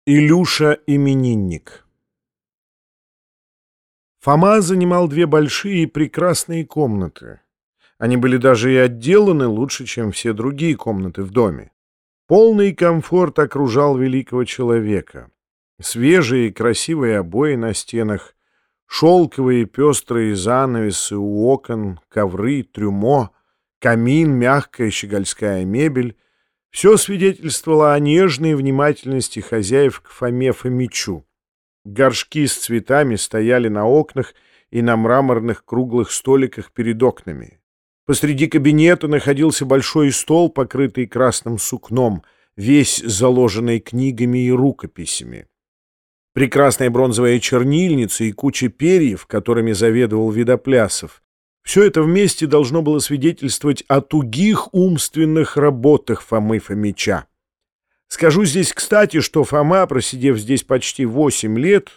Илюша именинник. Фома занимал две большие и прекрасные комнаты. Они были даже и отделаны лучше, чем все другие комнаты в доме. Полный комфорт окружал великого человека. Свежие и красивые обои на стенах, шелковые пестрые занавесы у окон, ковры, трюмо, камин, мягкая щегольская мебель — все свидетельствовало о нежной внимательности хозяев к Фоме Фомичу. Горшки с цветами стояли на окнах и на мраморных круглых столиках перед окнами. Посреди кабинета находился большой стол, покрытый красным сукном, весь заложенный книгами и рукописями. Прекрасная бронзовая чернильница и куча перьев, которыми заведовал Видоплясов. Все это вместе должно было свидетельствовать о тугих умственных работах Фомы Фомича. Скажу здесь кстати, что Фома, просидев здесь почти 8 лет,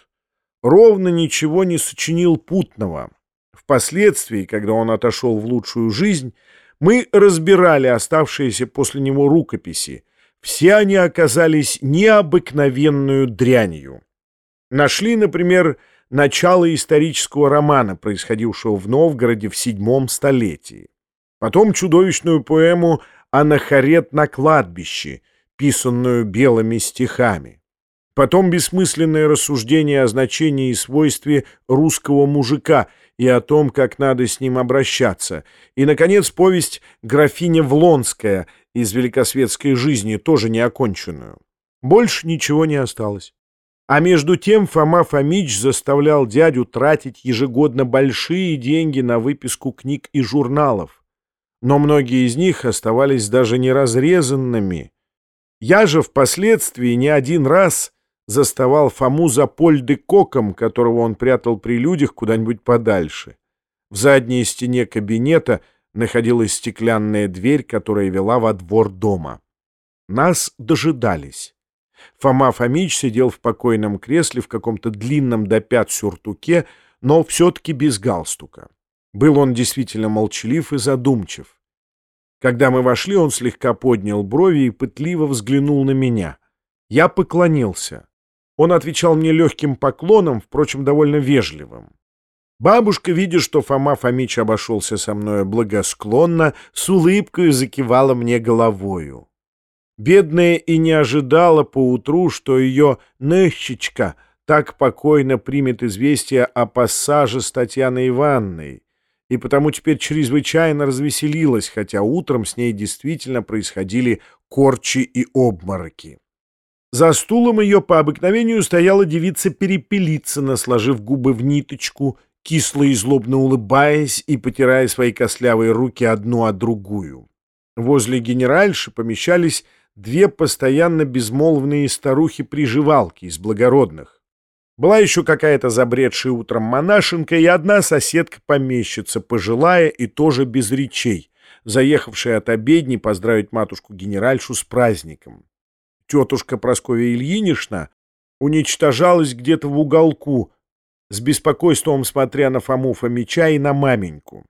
ровно ничего не сочинил путного. Впоследствии, когда он отошел в лучшую жизнь, мы разбирали оставшиеся после него рукописи. Все они оказались необыкновенную дрянью. Нашли, например, начало исторического романа, происходившего в Новгороде в VII столетии. Потом чудовищную поэму «Анахарет на кладбище», писанную белыми стихами. Потом бессмысленное рассуждение о значении и свойстве русского мужика и о том, как надо с ним обращаться. И, наконец, повесть «Графиня Влонская» из великосветской жизни, тоже неоконченную. Больше ничего не осталось. А между тем Фома Фомич заставлял дядю тратить ежегодно большие деньги на выписку книг и журналов. Но многие из них оставались даже неразрезанными. Я же впоследствии не один раз заставал Фому за Поль-де-Коком, которого он прятал при людях куда-нибудь подальше. В задней стене кабинета находилась стеклянная дверь, которая вела во двор дома. Нас дожидались. Фома Фомич сидел в покойном кресле в каком-то длинном до пят сюртуке, но все-таки без галстука. Был он действительно молчалив и задумчив. Когда мы вошли, он слегка поднял брови и пытливо взглянул на меня. Я поклонился. Он отвечал мне легким поклоном, впрочем, довольно вежливым. Бабушка, видя, что Фома Фомич обошелся со мною благосклонно, с улыбкой закивала мне головою. Бедная и не ожидала поутру, что ее Нещечка так покойно примет известие о пассаже с Татьяной Ивановной, и потому теперь чрезвычайно развеселилась, хотя утром с ней действительно происходили корчи и обмороки. За стулом ее по обыкновению стояла девица Перепелицына, сложив губы в ниточку, кисло и злобно улыбаясь и потирая свои костлявые руки одну о другую. Возле генеральши помещались две постоянно безмолвные старухи-приживалки из благородных. Была еще какая-то забредшая утром монашенка и одна соседка-помещица, пожилая и тоже без речей, заехавшая от обедни поздравить матушку-генеральшу с праздником. Тетушка Прасковья Ильинична уничтожалась где-то в уголку, с беспокойством смотря на Фому Фомича и на маменьку.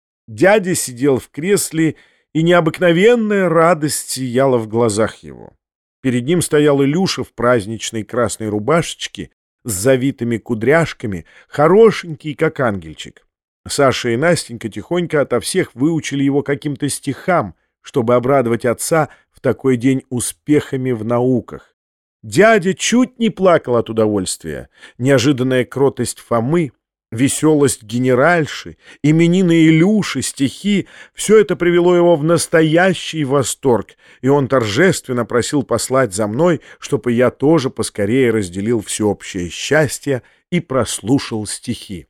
Дядя сидел в кресле, и необыкновенная радость сияла в глазах его. Перед ним стоял Илюша в праздничной красной рубашечке с завитыми кудряшками, хорошенький, как ангельчик. Саша и Настенька тихонько ото всех выучили его каким-то стихам, чтобы обрадовать отца в такой день успехами в науках. Дядя чуть не плакал от удовольствия. Неожиданная кротость Фомы, веселость генеральши, именины Илюши, стихи — все это привело его в настоящий восторг, и он торжественно просил послать за мной, чтобы я тоже поскорее разделил всеобщее счастье и прослушал стихи.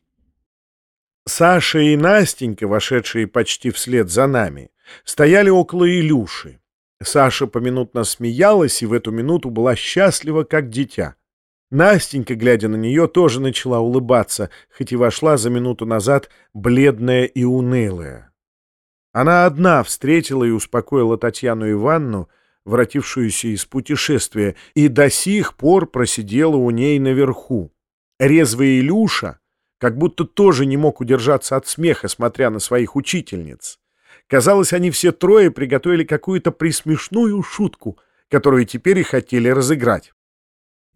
Саша и Настенька, вошедшие почти вслед за нами, стояли около Илюши. Саша поминутно смеялась и в эту минуту была счастлива, как дитя. Настенька, глядя на нее, тоже начала улыбаться, хоть и вошла за минуту назад бледная и унылая. Она одна встретила и успокоила Татьяну Ивановну, воротившуюся из путешествия, и до сих пор просидела у ней наверху. Резвый Илюша как будто тоже не мог удержаться от смеха, смотря на своих учительниц. Казалось, они все трое приготовили какую-то пресмешную шутку, которую теперь и хотели разыграть.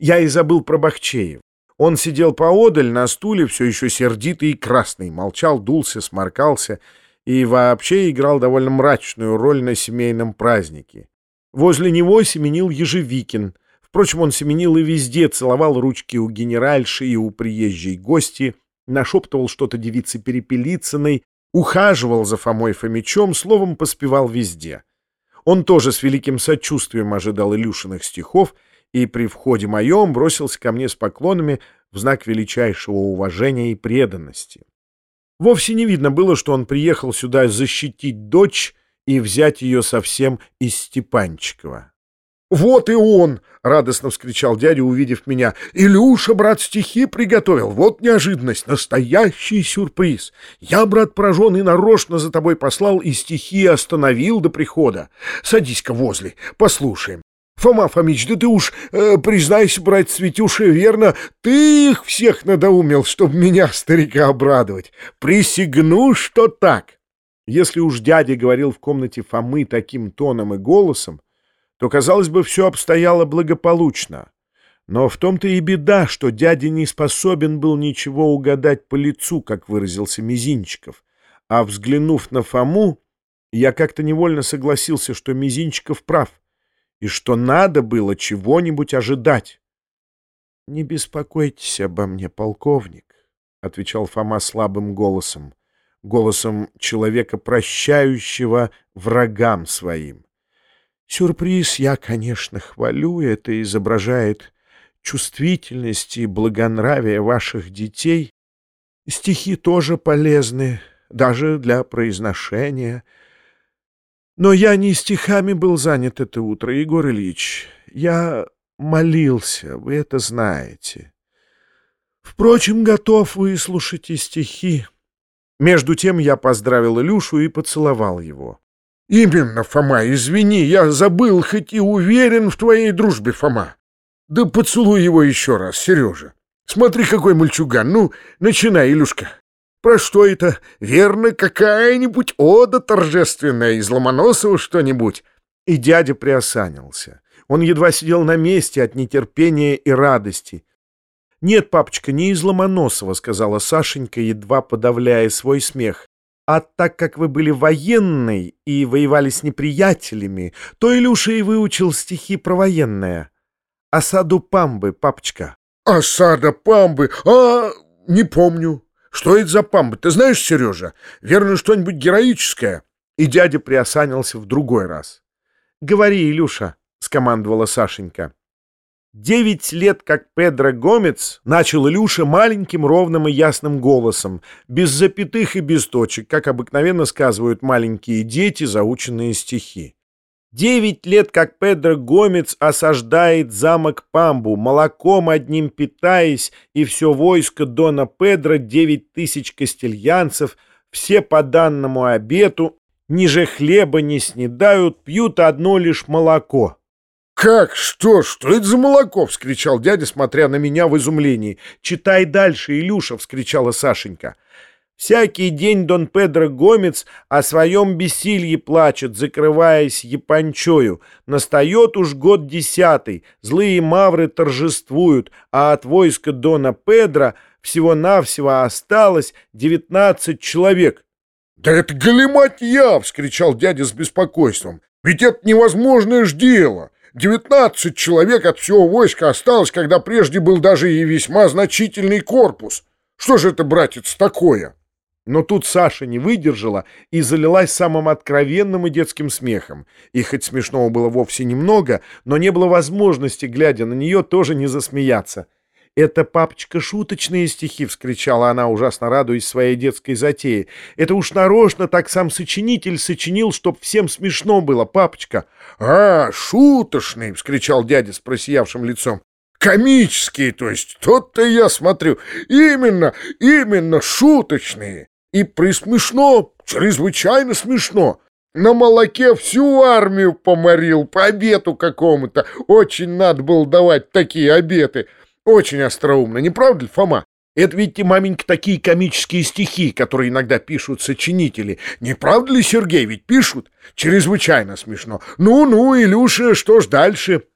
Я и забыл про Бахчеев. Он сидел поодаль на стуле, все еще сердитый и красный, молчал, дулся, сморкался и вообще играл довольно мрачную роль на семейном празднике. Возле него семенил Ежевикин. Впрочем, он семенил и везде, целовал ручки у генеральши и у приезжей гости, нашептывал что-то девице Перепелицыной, ухаживал за Фомой Фомичом, словом, поспевал везде. Он тоже с великим сочувствием ожидал Илюшиных стихов и при входе моем бросился ко мне с поклонами в знак величайшего уважения и преданности. Вовсе не видно было, что он приехал сюда защитить дочь и взять ее совсем из Степанчикова. «Вот и он!» — радостно вскричал дядя, увидев меня. «Илюша, брат, стихи приготовил. Вот неожиданность, настоящий сюрприз. Я, брат, поражен и нарочно за тобой послал и стихи остановил до прихода. Садись-ка возле, послушаем. Фома Фомич, да ты уж, признайся, брат Светюша, верно, ты их всех надоумил, чтобы меня, старика, обрадовать. Присягну, что так». Если уж дядя говорил в комнате Фомы таким тоном и голосом, то, казалось бы, все обстояло благополучно. Но в том-то и беда, что дядя не способен был ничего угадать по лицу, как выразился Мизинчиков. А взглянув на Фому, я как-то невольно согласился, что Мизинчиков прав, и что надо было чего-нибудь ожидать. — Не беспокойтесь обо мне, полковник, — отвечал Фома слабым голосом, голосом человека, прощающего врагам своим. Сюрприз я, конечно, хвалю, это изображает чувствительность и благонравие ваших детей. Стихи тоже полезны, даже для произношения. Но я не стихами был занят это утро, Егор Ильич. Я молился, вы это знаете. Впрочем, готов выслушать и стихи. Между тем я поздравил Илюшу и поцеловал его. «Именно, Фома, извини, я забыл, хоть и уверен в твоей дружбе, Фома. Да поцелуй его еще раз, Сережа. Смотри, какой мальчуган. Ну, начинай, Илюшка. Про что это? Верно, какая-нибудь ода торжественная из Ломоносова что-нибудь?» И дядя приосанился. Он едва сидел на месте от нетерпения и радости. «Нет, папочка, не из Ломоносова», — сказала Сашенька, едва подавляя свой смех. «А так как вы были военный и воевали с неприятелями, то Илюша и выучил стихи про военное. Осаду Памбы, папочка». «Осада Памбы? Не помню. Что это за Памба? Ты знаешь, Сережа? Верно, что-нибудь героическое?» И дядя приосанился в другой раз. «Говори, Илюша», — скомандовала Сашенька. 9 лет, как Педро Гомец, начал Илюша маленьким, ровным и ясным голосом, без запятых и без точек, как обыкновенно сказывают маленькие дети, заученные стихи. 9 лет, как Педро Гомец осаждает замок Памбу, молоком одним питаясь, и все войско Дона Педро, 9000 кастильянцев, все по данному обету, ниже хлеба не снедают, пьют одно лишь молоко. «Как? Что это за молоко?» — вскричал дядя, смотря на меня в изумлении. «Читай дальше, Илюша!» — вскричала Сашенька. «Всякий день Дон Педро Гомец о своем бессилье плачет, закрываясь япончою. Настает уж год 10, злые мавры торжествуют, а от войска Дона Педро всего-навсего осталось 19 человек». «Да это галиматья!» — вскричал дядя с беспокойством. «Ведь это невозможное ж дело! 19 человек от всего войска осталось, когда прежде был даже и весьма значительный корпус. Что же это, братец, такое?» Но тут Саша не выдержала и залилась самым откровенным и детским смехом. И хоть смешного было вовсе немного, но не было возможности, глядя на нее, тоже не засмеяться. «Это, папочка, шуточные стихи!» — вскричала она, ужасно радуясь своей детской затее. «Это уж нарочно так сам сочинитель сочинил, чтоб всем смешно было, папочка!» Шуточные!» — вскричал дядя с просиявшим лицом. «Комические, то есть, тот-то я смотрю. Именно шуточные. И присмешно, чрезвычайно смешно. На молоке всю армию поморил по обету какому-то. Очень надо было давать такие обеты. Очень остроумно, не правда ли, Фома? Это ведь, маменька, такие комические стихи, которые иногда пишут сочинители. Не правда ли, Сергей, ведь пишут? Чрезвычайно смешно. Ну, Илюша, что ж дальше?»